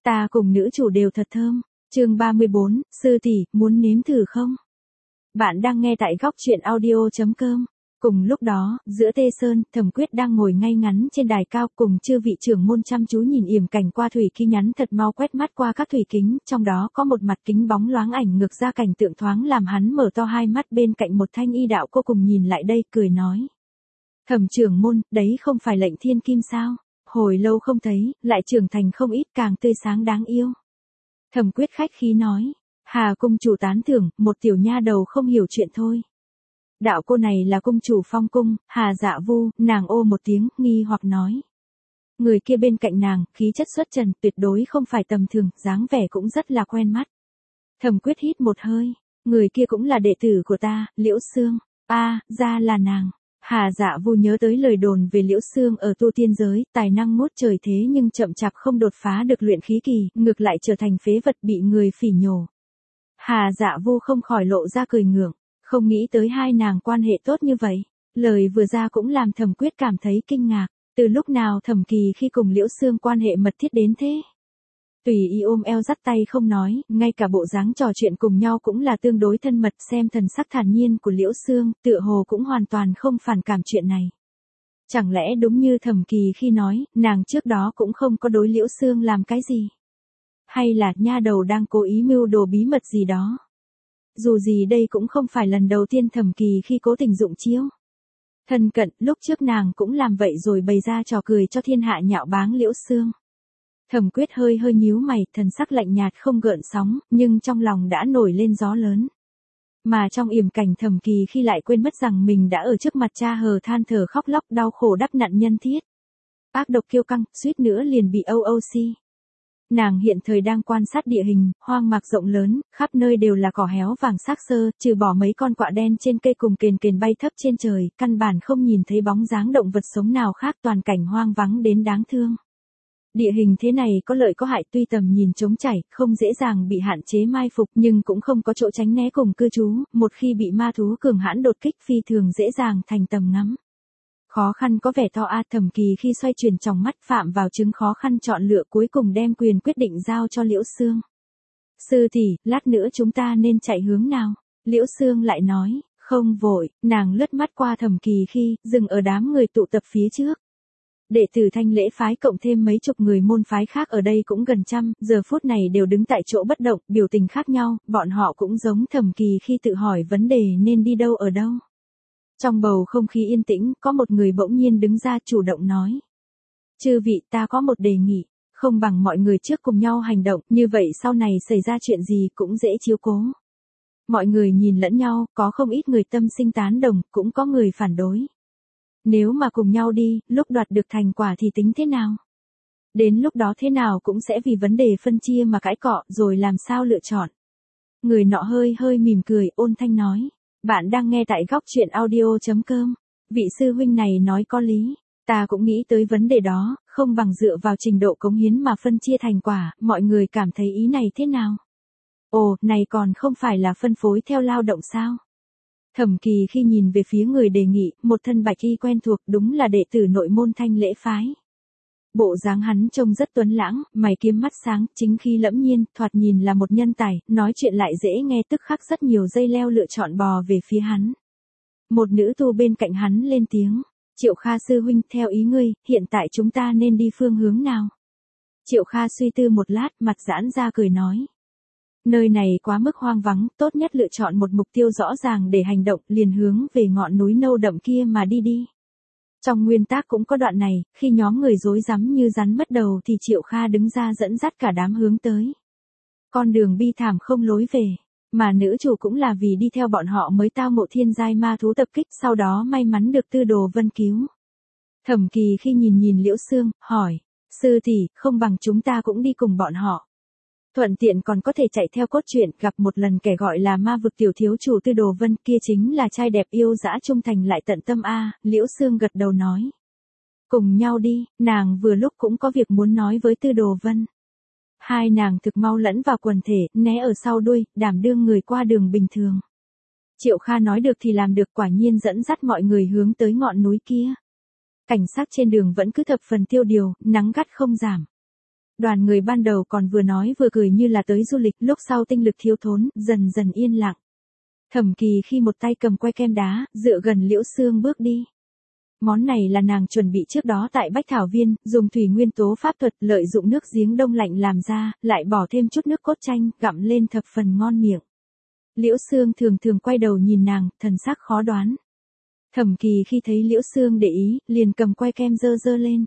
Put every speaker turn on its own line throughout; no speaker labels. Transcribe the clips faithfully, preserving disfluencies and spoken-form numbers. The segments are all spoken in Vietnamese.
Ta cùng nữ chủ đều thật thơm. Chương ba mươi bốn, sư tỷ, muốn nếm thử không? Bạn đang nghe tại góc truyện audio chấm com. Cùng lúc đó, giữa Tê Sơn, Thẩm Quyết đang ngồi ngay ngắn trên đài cao cùng chư vị trưởng môn chăm chú nhìn yểm cảnh qua thủy khí nhắn thật mau quét mắt qua các thủy kính, trong đó có một mặt kính bóng loáng ảnh ngược ra cảnh tượng thoáng làm hắn mở to hai mắt. Bên cạnh một thanh y đạo cô cùng nhìn lại đây, cười nói. Thẩm trưởng môn, đấy không phải lệnh thiên kim sao? Hồi lâu không thấy, lại trưởng thành không ít, càng tươi sáng đáng yêu. Thẩm Quyết khách khí nói. Hà cung chủ tán thưởng, một tiểu nha đầu không hiểu chuyện thôi. Đạo cô này là cung chủ Phong cung, Hà Dạ Vu. Nàng ô một tiếng, nghi hoặc nói. Người kia bên cạnh nàng, khí chất xuất trần, tuyệt đối không phải tầm thường, dáng vẻ cũng rất là quen mắt. Thẩm Quyết hít một hơi. Người kia cũng là đệ tử của ta, Liễu Xương. A, à, ra là nàng. Hà Dạ Vu nhớ tới lời đồn về Liễu Xương ở tu tiên giới, tài năng ngút trời thế nhưng chậm chạp không đột phá được luyện khí kỳ, ngược lại trở thành phế vật bị người phỉ nhổ. Hà Dạ Vu không khỏi lộ ra cười ngượng, không nghĩ tới hai nàng quan hệ tốt như vậy. Lời vừa ra cũng làm Thẩm Quyết cảm thấy kinh ngạc, từ lúc nào Thẩm Kỳ khi cùng Liễu Xương quan hệ mật thiết đến thế. Tùy y ôm eo dắt tay không nói, ngay cả bộ dáng trò chuyện cùng nhau cũng là tương đối thân mật, xem thần sắc thản nhiên của Liễu Xương, tựa hồ cũng hoàn toàn không phản cảm chuyện này. Chẳng lẽ đúng như Thẩm Kỳ khi nói, nàng trước đó cũng không có đối Liễu Xương làm cái gì? Hay là nha đầu đang cố ý mưu đồ bí mật gì đó? Dù gì đây cũng không phải lần đầu tiên Thẩm Kỳ khi cố tình dụng chiêu. Thân cận, lúc trước nàng cũng làm vậy rồi bày ra trò cười cho thiên hạ nhạo báng Liễu Xương. Thẩm Quyết hơi hơi nhíu mày, thần sắc lạnh nhạt không gợn sóng, nhưng trong lòng đã nổi lên gió lớn. Mà trong yểm cảnh Thẩm Kỳ khi lại quên mất rằng mình đã ở trước mặt cha hờ than thở khóc lóc đau khổ đắp nặn nhân thiết. Ác độc kiêu căng, suýt nữa liền bị o o xê. Nàng hiện thời đang quan sát địa hình, hoang mạc rộng lớn, khắp nơi đều là cỏ héo vàng xác xơ, trừ bỏ mấy con quạ đen trên cây cùng kền kền bay thấp trên trời, căn bản không nhìn thấy bóng dáng động vật sống nào khác, toàn cảnh hoang vắng đến đáng thương. Địa hình thế này có lợi có hại, tuy tầm nhìn trống trải, không dễ dàng bị hạn chế mai phục, nhưng cũng không có chỗ tránh né cùng cư trú, một khi bị ma thú cường hãn đột kích phi thường dễ dàng thành tầm ngắm. Khó khăn có vẻ to a. Thẩm Kỳ khi xoay chuyển trong mắt phạm vào chứng khó khăn chọn lựa, cuối cùng đem quyền quyết định giao cho Liễu Xương. Sư tỷ, lát nữa chúng ta nên chạy hướng nào? Liễu Xương lại nói, không vội. Nàng lướt mắt qua Thẩm Kỳ khi, dừng ở đám người tụ tập phía trước. Đệ tử Thanh Lễ phái cộng thêm mấy chục người môn phái khác ở đây cũng gần trăm, giờ phút này đều đứng tại chỗ bất động, biểu tình khác nhau, bọn họ cũng giống Thẩm Kỳ khi tự hỏi vấn đề nên đi đâu ở đâu. Trong bầu không khí yên tĩnh, có một người bỗng nhiên đứng ra chủ động nói. Chư vị, ta có một đề nghị, không bằng mọi người trước cùng nhau hành động, như vậy sau này xảy ra chuyện gì cũng dễ chiếu cố. Mọi người nhìn lẫn nhau, có không ít người tâm sinh tán đồng, cũng có người phản đối. Nếu mà cùng nhau đi, lúc đoạt được thành quả thì tính thế nào? Đến lúc đó thế nào cũng sẽ vì vấn đề phân chia mà cãi cọ, rồi làm sao lựa chọn? Người nọ hơi hơi mỉm cười, ôn thanh nói. Bạn đang nghe tại góc truyện audio chấm com. Vị sư huynh này nói có lý. Ta cũng nghĩ tới vấn đề đó, không bằng dựa vào trình độ cống hiến mà phân chia thành quả, mọi người cảm thấy ý này thế nào? Ồ, này còn không phải là phân phối theo lao động sao? Thẩm Kỳ khi nhìn về phía người đề nghị, một thân bạch y quen thuộc, đúng là đệ tử nội môn Thanh Lễ phái. Bộ dáng hắn trông rất tuấn lãng, mày kiếm mắt sáng, chính khí lẫm nhiên, thoạt nhìn là một nhân tài, nói chuyện lại dễ nghe, tức khắc rất nhiều dây leo lựa chọn bò về phía hắn. Một nữ tu bên cạnh hắn lên tiếng, Triệu Kha sư huynh, theo ý ngươi, hiện tại chúng ta nên đi phương hướng nào? Triệu Kha suy tư một lát, mặt giãn ra cười nói. Nơi này quá mức hoang vắng, tốt nhất lựa chọn một mục tiêu rõ ràng để hành động, liền hướng về ngọn núi nâu đậm kia mà đi đi. Trong nguyên tác cũng có đoạn này, khi nhóm người rối rắm như rắn mất đầu thì Triệu Kha đứng ra dẫn dắt cả đám hướng tới. Con đường bi thảm không lối về, mà nữ chủ cũng là vì đi theo bọn họ mới tao ngộ thiên giai ma thú tập kích, sau đó may mắn được Tư Đồ Vân cứu. Thẩm Kỳ khi nhìn nhìn Liễu Xương, hỏi, sư tỷ, không bằng chúng ta cũng đi cùng bọn họ. Thuận tiện còn có thể chạy theo cốt truyện, gặp một lần kẻ gọi là ma vực tiểu thiếu chủ Tư Đồ Vân, kia chính là trai đẹp yêu dã trung thành lại tận tâm a. Liễu Xương gật đầu nói. Cùng nhau đi, nàng vừa lúc cũng có việc muốn nói với Tư Đồ Vân. Hai nàng thực mau lẫn vào quần thể, né ở sau đuôi, đảm đương người qua đường bình thường. Triệu Kha nói được thì làm được, quả nhiên dẫn dắt mọi người hướng tới ngọn núi kia. Cảnh sát trên đường vẫn cứ thập phần tiêu điều, nắng gắt không giảm. Đoàn người ban đầu còn vừa nói vừa cười như là tới du lịch, lúc sau tinh lực thiếu thốn, dần dần yên lặng. Thẩm Kỳ khi một tay cầm que kem đá, dựa gần Liễu Xương bước đi. Món này là nàng chuẩn bị trước đó tại Bách Thảo Viên, dùng thủy nguyên tố pháp thuật lợi dụng nước giếng đông lạnh làm ra, lại bỏ thêm chút nước cốt chanh, gặm lên thập phần ngon miệng. Liễu Xương thường thường quay đầu nhìn nàng, thần sắc khó đoán. Thẩm Kỳ khi thấy Liễu Xương để ý, liền cầm que kem dơ dơ lên.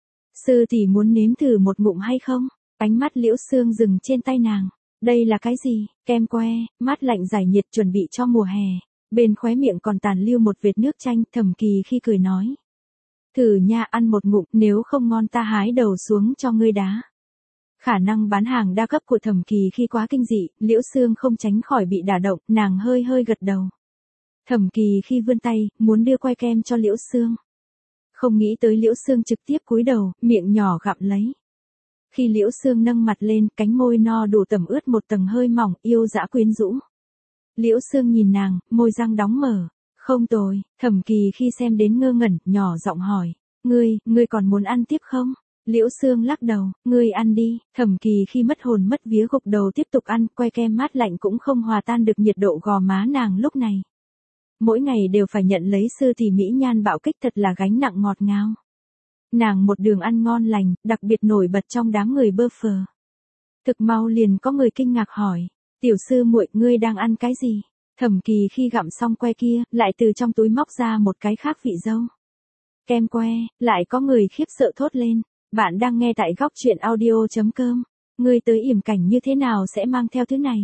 Sư tỷ muốn nếm thử một ngụm hay không? Ánh mắt Liễu Xương dừng trên tay nàng. Đây là cái gì? Kem que, mát lạnh giải nhiệt chuẩn bị cho mùa hè. Bên khóe miệng còn tàn lưu một vệt nước chanh, Thẩm Kỳ khi cười nói. Thử nha, ăn một ngụm, nếu không ngon ta hái đầu xuống cho ngươi đá. Khả năng bán hàng đa cấp của Thẩm Kỳ khi quá kinh dị, Liễu Xương không tránh khỏi bị đả động, nàng hơi hơi gật đầu. Thẩm Kỳ khi vươn tay, muốn đưa que kem cho Liễu Xương. Không nghĩ tới Liễu Xương trực tiếp cúi đầu, miệng nhỏ gặm lấy. Khi Liễu Xương nâng mặt lên, cánh môi no đủ tẩm ướt một tầng hơi mỏng, yêu dã quyến rũ. Liễu Xương nhìn nàng, môi răng đóng mở. Không tồi, Thẩm Kỳ khi xem đến ngơ ngẩn, nhỏ giọng hỏi. Ngươi, ngươi còn muốn ăn tiếp không? Liễu Xương lắc đầu, ngươi ăn đi. Thẩm Kỳ khi mất hồn mất vía gục đầu tiếp tục ăn, que kem mát lạnh cũng không hòa tan được nhiệt độ gò má nàng lúc này. Mỗi ngày đều phải nhận lấy sư tỷ mỹ nhan bạo kích, thật là gánh nặng ngọt ngào. Nàng một đường ăn ngon lành, đặc biệt nổi bật trong đám người bơ phờ. Thực mau liền có người kinh ngạc hỏi, tiểu sư muội, ngươi đang ăn cái gì? Thẩm Kỳ khi gặm xong que kia, lại từ trong túi móc ra một cái khác vị dâu. Kem que, lại có người khiếp sợ thốt lên. Bạn đang nghe tại góc truyện audio chấm com. Ngươi tới yểm cảnh như thế nào sẽ mang theo thứ này?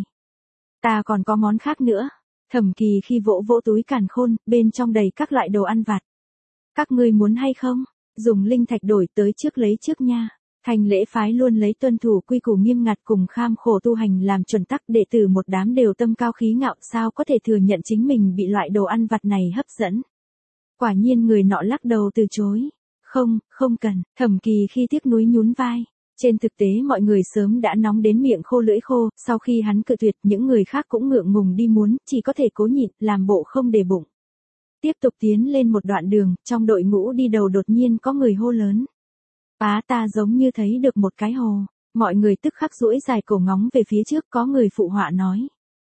Ta còn có món khác nữa. Thẩm Kỳ khi vỗ vỗ túi càn khôn, bên trong đầy các loại đồ ăn vặt. Các ngươi muốn hay không? Dùng linh thạch đổi tới trước lấy trước nha. Thành lễ phái luôn lấy tuân thủ quy củ nghiêm ngặt cùng kham khổ tu hành làm chuẩn tắc, đệ tử một đám đều tâm cao khí ngạo, sao có thể thừa nhận chính mình bị loại đồ ăn vặt này hấp dẫn. Quả nhiên người nọ lắc đầu từ chối. Không, không cần. Thẩm Kỳ khi tiếc nuối nhún vai. Trên thực tế mọi người sớm đã nóng đến miệng khô lưỡi khô, sau khi hắn cự tuyệt, những người khác cũng ngượng ngùng đi muốn, chỉ có thể cố nhịn, làm bộ không để bụng. Tiếp tục tiến lên một đoạn đường, trong đội ngũ đi đầu đột nhiên có người hô lớn. Á, ta giống như thấy được một cái hồ. Mọi người tức khắc duỗi dài cổ ngóng về phía trước, có người phụ họa nói.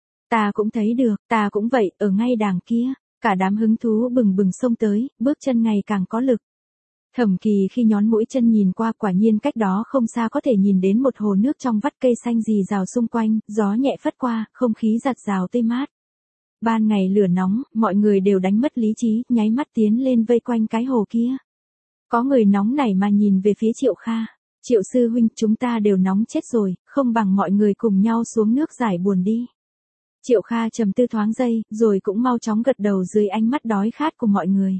Ta cũng thấy được, ta cũng vậy, ở ngay đàng kia. Cả đám hứng thú bừng bừng xông tới, bước chân ngày càng có lực. Thẩm Kỳ khi nhón mũi chân nhìn qua, quả nhiên cách đó không xa có thể nhìn đến một hồ nước trong vắt, cây xanh rì rào xung quanh, gió nhẹ phất qua, không khí giặt rào tươi mát. Ban ngày lửa nóng, mọi người đều đánh mất lý trí, nháy mắt tiến lên vây quanh cái hồ kia. Có người nóng nảy mà nhìn về phía Triệu Kha. Triệu sư huynh, chúng ta đều nóng chết rồi, không bằng mọi người cùng nhau xuống nước giải buồn đi. Triệu Kha trầm tư thoáng giây, rồi cũng mau chóng gật đầu dưới ánh mắt đói khát của mọi người.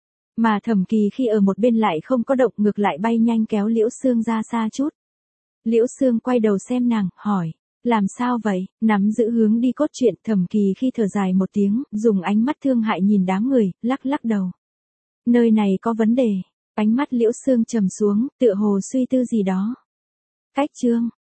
Mà Thẩm Kỳ khi ở một bên lại không có động, ngược lại bay nhanh kéo Liễu Xương ra xa chút. Liễu Xương quay đầu xem nàng, hỏi, làm sao vậy? Nắm giữ hướng đi cốt truyện, Thẩm Kỳ khi thở dài một tiếng, dùng ánh mắt thương hại nhìn đám người, lắc lắc đầu. Nơi này có vấn đề. Ánh mắt Liễu Xương trầm xuống, tựa hồ suy tư gì đó. Cách chương.